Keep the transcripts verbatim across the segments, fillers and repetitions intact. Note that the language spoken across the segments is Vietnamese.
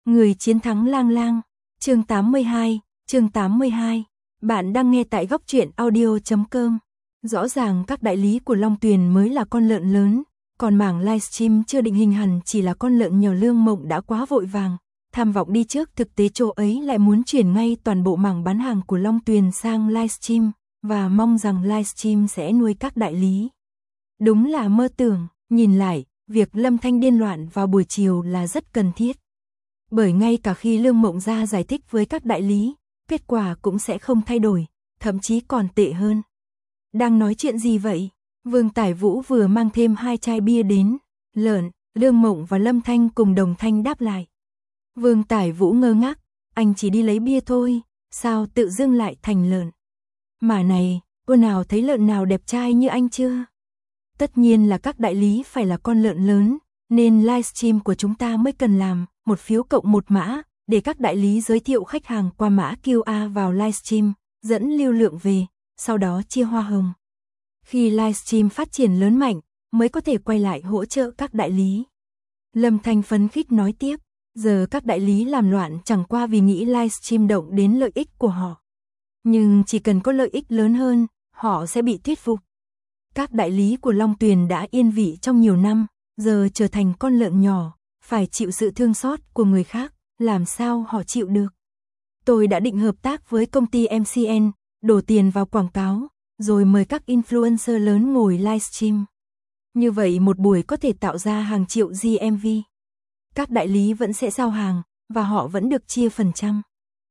Người chiến thắng lang lang. Chương tám mươi hai, chương tám mươi hai. Bạn đang nghe tại góc truyện audio chấm com. Rõ ràng các đại lý của Long Tuyền mới là con lợn lớn, còn mảng livestream chưa định hình hẳn chỉ là con lợn nhỏ. Lương Mộng đã quá vội vàng, tham vọng đi trước, thực tế chỗ ấy lại muốn chuyển ngay toàn bộ mảng bán hàng của Long Tuyền sang livestream, và mong rằng livestream sẽ nuôi các đại lý. Đúng là mơ tưởng, nhìn lại, việc Lâm Thanh điên loạn vào buổi chiều là rất cần thiết. Bởi ngay cả khi Lương Mộng ra giải thích với các đại lý, kết quả cũng sẽ không thay đổi, thậm chí còn tệ hơn. Đang nói chuyện gì vậy? Vương Tải Vũ vừa mang thêm hai chai bia đến. Lợn, Lương Mộng và Lâm Thanh cùng đồng thanh đáp lại. Vương Tải Vũ ngơ ngác, anh chỉ đi lấy bia thôi, sao tự dưng lại thành lợn? Mà này, cô nào thấy lợn nào đẹp trai như anh chưa? Tất nhiên là các đại lý phải là con lợn lớn, nên livestream của chúng ta mới cần làm một phiếu cộng một mã, để các đại lý giới thiệu khách hàng qua mã quy rờ vào livestream, dẫn lưu lượng về, sau đó chia hoa hồng. Khi livestream phát triển lớn mạnh, mới có thể quay lại hỗ trợ các đại lý. Lâm Thanh phấn khích nói tiếp, giờ các đại lý làm loạn chẳng qua vì nghĩ livestream động đến lợi ích của họ. Nhưng chỉ cần có lợi ích lớn hơn, họ sẽ bị thuyết phục. Các đại lý của Long Tuyền đã yên vị trong nhiều năm, giờ trở thành con lợn nhỏ, phải chịu sự thương xót của người khác, làm sao họ chịu được. Tôi đã định hợp tác với công ty em xê en, đổ tiền vào quảng cáo, rồi mời các influencer lớn ngồi livestream. Như vậy một buổi có thể tạo ra hàng triệu giê em vê. Các đại lý vẫn sẽ giao hàng, và họ vẫn được chia phần trăm.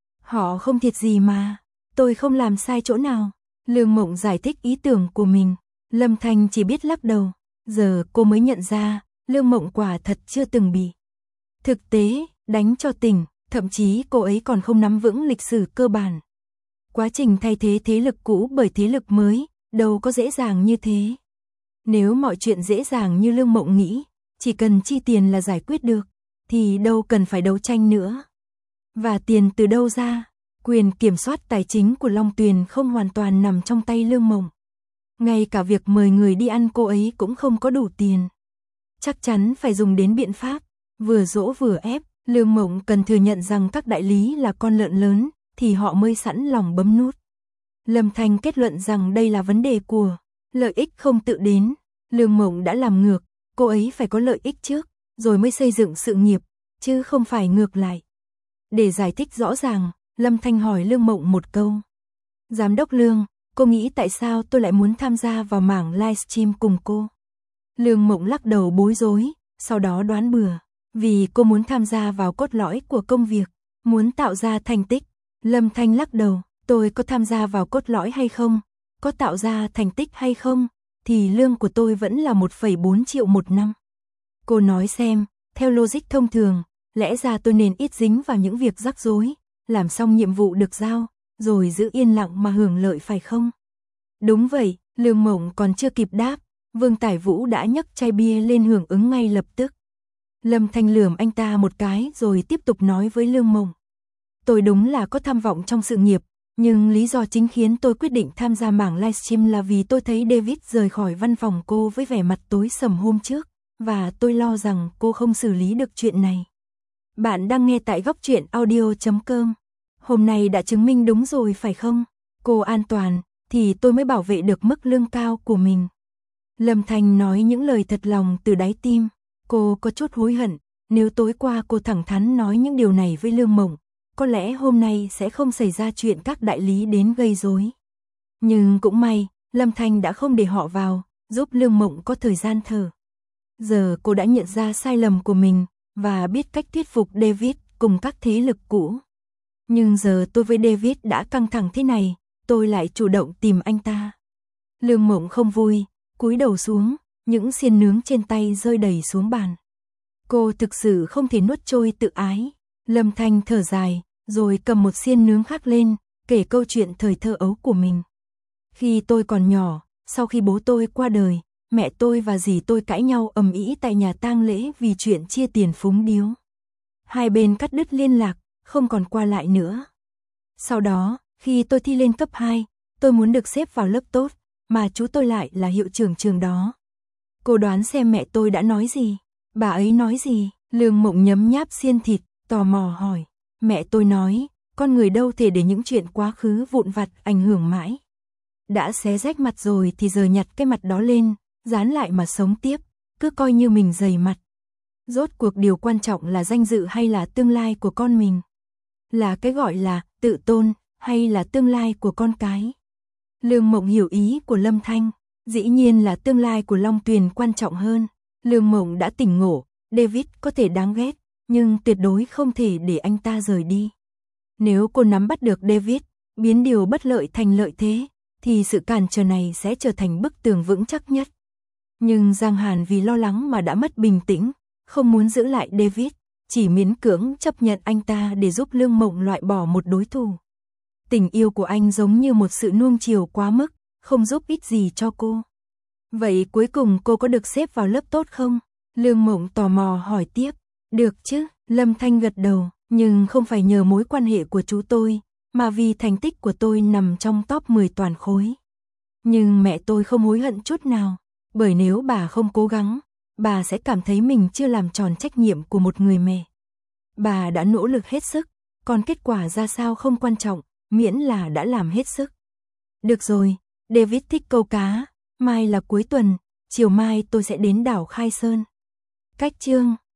Họ không thiệt gì mà, tôi không làm sai chỗ nào. Lương Mộng giải thích ý tưởng của mình. Lâm Thanh chỉ biết lắc đầu. Giờ cô mới nhận ra, Lương Mộng quả thật chưa từng bị thực tế đánh cho tỉnh, thậm chí cô ấy còn không nắm vững lịch sử cơ bản. Quá trình thay thế thế lực cũ bởi thế lực mới, đâu có dễ dàng như thế. Nếu mọi chuyện dễ dàng như Lương Mộng nghĩ, chỉ cần chi tiền là giải quyết được, thì đâu cần phải đấu tranh nữa. Và tiền từ đâu ra? Quyền kiểm soát tài chính của Long Tuyền không hoàn toàn nằm trong tay Lương Mộng. Ngay cả việc mời người đi ăn cô ấy cũng không có đủ tiền. Chắc chắn phải dùng đến biện pháp, vừa dỗ vừa ép. Lương Mộng cần thừa nhận rằng các đại lý là con lợn lớn, thì họ mới sẵn lòng bấm nút. Lâm Thanh kết luận rằng đây là vấn đề của lợi ích không tự đến. Lương Mộng đã làm ngược, cô ấy phải có lợi ích trước, rồi mới xây dựng sự nghiệp, chứ không phải ngược lại. Để giải thích rõ ràng, Lâm Thanh hỏi Lương Mộng một câu. Giám đốc Lương, cô nghĩ tại sao tôi lại muốn tham gia vào mảng livestream cùng cô? Lương Mộng lắc đầu bối rối, sau đó đoán bừa. Vì cô muốn tham gia vào cốt lõi của công việc, muốn tạo ra thành tích. Lâm Thanh lắc đầu, tôi có tham gia vào cốt lõi hay không, có tạo ra thành tích hay không, thì lương của tôi vẫn là một phẩy bốn triệu một năm. Cô nói xem, theo logic thông thường, lẽ ra tôi nên ít dính vào những việc rắc rối, làm xong nhiệm vụ được giao, rồi giữ yên lặng mà hưởng lợi phải không? Đúng vậy, Lương Mộng còn chưa kịp đáp, Vương Tải Vũ đã nhấc chai bia lên hưởng ứng ngay lập tức. Lâm Thanh lườm anh ta một cái rồi tiếp tục nói với Lương Mộng. Tôi đúng là có tham vọng trong sự nghiệp, nhưng lý do chính khiến tôi quyết định tham gia mảng livestream là vì tôi thấy David rời khỏi văn phòng cô với vẻ mặt tối sầm hôm trước, và tôi lo rằng cô không xử lý được chuyện này. Bạn đang nghe tại góc truyện audio chấm com. Hôm nay đã chứng minh đúng rồi phải không? Cô an toàn, thì tôi mới bảo vệ được mức lương cao của mình. Lâm Thanh nói những lời thật lòng từ đáy tim. Cô có chút hối hận, nếu tối qua cô thẳng thắn nói những điều này với Lương Mộng, có lẽ hôm nay sẽ không xảy ra chuyện các đại lý đến gây rối. Nhưng cũng may, Lâm Thanh đã không để họ vào, giúp Lương Mộng có thời gian thở. Giờ cô đã nhận ra sai lầm của mình, và biết cách thuyết phục David cùng các thế lực cũ. Nhưng giờ tôi với David đã căng thẳng thế này, tôi lại chủ động tìm anh ta. Lương Mộng không vui, cúi đầu xuống, những xiên nướng trên tay rơi đầy xuống bàn. Cô thực sự không thể nuốt trôi tự ái. Lâm Thanh thở dài, rồi cầm một xiên nướng khác lên, kể câu chuyện thời thơ ấu của mình. Khi tôi còn nhỏ, sau khi bố tôi qua đời, mẹ tôi và dì tôi cãi nhau ầm ĩ tại nhà tang lễ vì chuyện chia tiền phúng điếu. Hai bên cắt đứt liên lạc, không còn qua lại nữa. Sau đó, khi tôi thi lên cấp hai, tôi muốn được xếp vào lớp tốt, mà chú tôi lại là hiệu trưởng trường đó. Cô đoán xem mẹ tôi đã nói gì? Bà ấy nói gì? Lương Mộng nhấm nháp xiên thịt, tò mò hỏi. Mẹ tôi nói, con người đâu thể để những chuyện quá khứ vụn vặt ảnh hưởng mãi. Đã xé rách mặt rồi thì giờ nhặt cái mặt đó lên, dán lại mà sống tiếp, cứ coi như mình dày mặt. Rốt cuộc điều quan trọng là danh dự hay là tương lai của con mình? Là cái gọi là tự tôn hay là tương lai của con cái? Lương Mộng hiểu ý của Lâm Thanh, dĩ nhiên là tương lai của Long Tuyền quan trọng hơn. Lương Mộng đã tỉnh ngộ, David có thể đáng ghét, nhưng tuyệt đối không thể để anh ta rời đi. Nếu cô nắm bắt được David, biến điều bất lợi thành lợi thế, thì sự cản trở này sẽ trở thành bức tường vững chắc nhất. Nhưng Giang Hàn vì lo lắng mà đã mất bình tĩnh, không muốn giữ lại David, chỉ miễn cưỡng chấp nhận anh ta để giúp Lương Mộng loại bỏ một đối thủ. Tình yêu của anh giống như một sự nuông chiều quá mức, không giúp ích gì cho cô. Vậy cuối cùng cô có được xếp vào lớp tốt không? Lương Mộng tò mò hỏi tiếp. Được chứ, Lâm Thanh gật đầu, nhưng không phải nhờ mối quan hệ của chú tôi, mà vì thành tích của tôi nằm trong top mười toàn khối. Nhưng mẹ tôi không hối hận chút nào, bởi nếu bà không cố gắng, bà sẽ cảm thấy mình chưa làm tròn trách nhiệm của một người mẹ. Bà đã nỗ lực hết sức, còn kết quả ra sao không quan trọng, miễn là đã làm hết sức. Được rồi, David thích câu cá, mai là cuối tuần, chiều mai tôi sẽ đến đảo Khai Sơn. Cách chương